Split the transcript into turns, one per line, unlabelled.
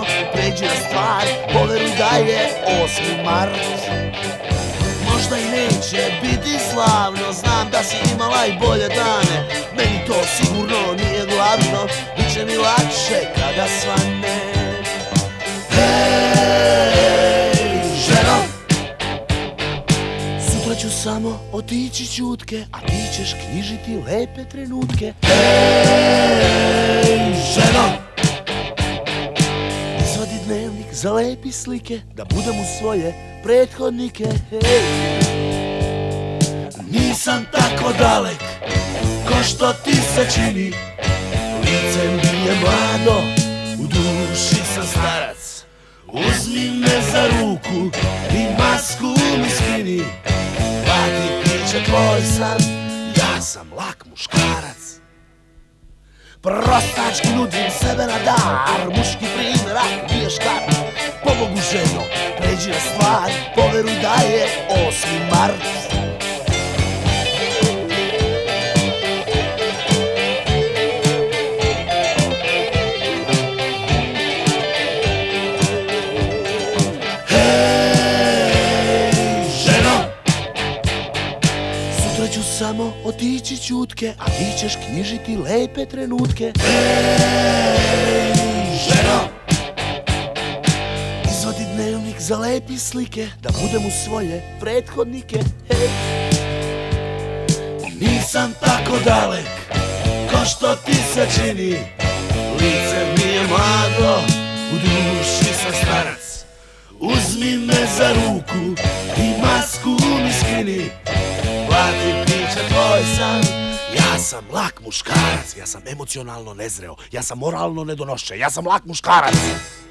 pređi na stvar, poveruj da je 8. mart. Možda i neće biti slavno, znam da si imala i bolje dane, meni to sigurno nije glavno, bit će mi lakše kada svane. Hej, ženo, sutra ću samo otići ćutke, a ti ćeš knjižiti lepe trenutke. Hej, ženo, izvadi dnevnik, zalepi slike, da budem uz svoje prethodnike. Hej, nisam tako dalek ko što ti se čini, lice mi je mlado, u duši sam starac. Uzmi me za ruku i masku mi skini, plati piće tvoj san, ja sam lak muškarac. Prostački nudim sebe na dar, muški primjer ako nije škart. Pomogu ženo, pređi na stvar, poveruj da je 8. mart. Sutra ću samo otići ćutke, a ti ćeš knjižiti lepe trenutke. Hej, ženo, izvadi dnevnik, zalepi slike, da budem uz svoje prethodnike. Hej, nisam tako dalek ko što ti se čini, lice mi je mlado, u duši sam starac. Uzmi me za ruku i masku mi skini, plati piće tvoj san, ja sam lak muškarac. Ja sam emocionalno nezreo, ja sam moralno nedonošče, ja sam lak muškarac.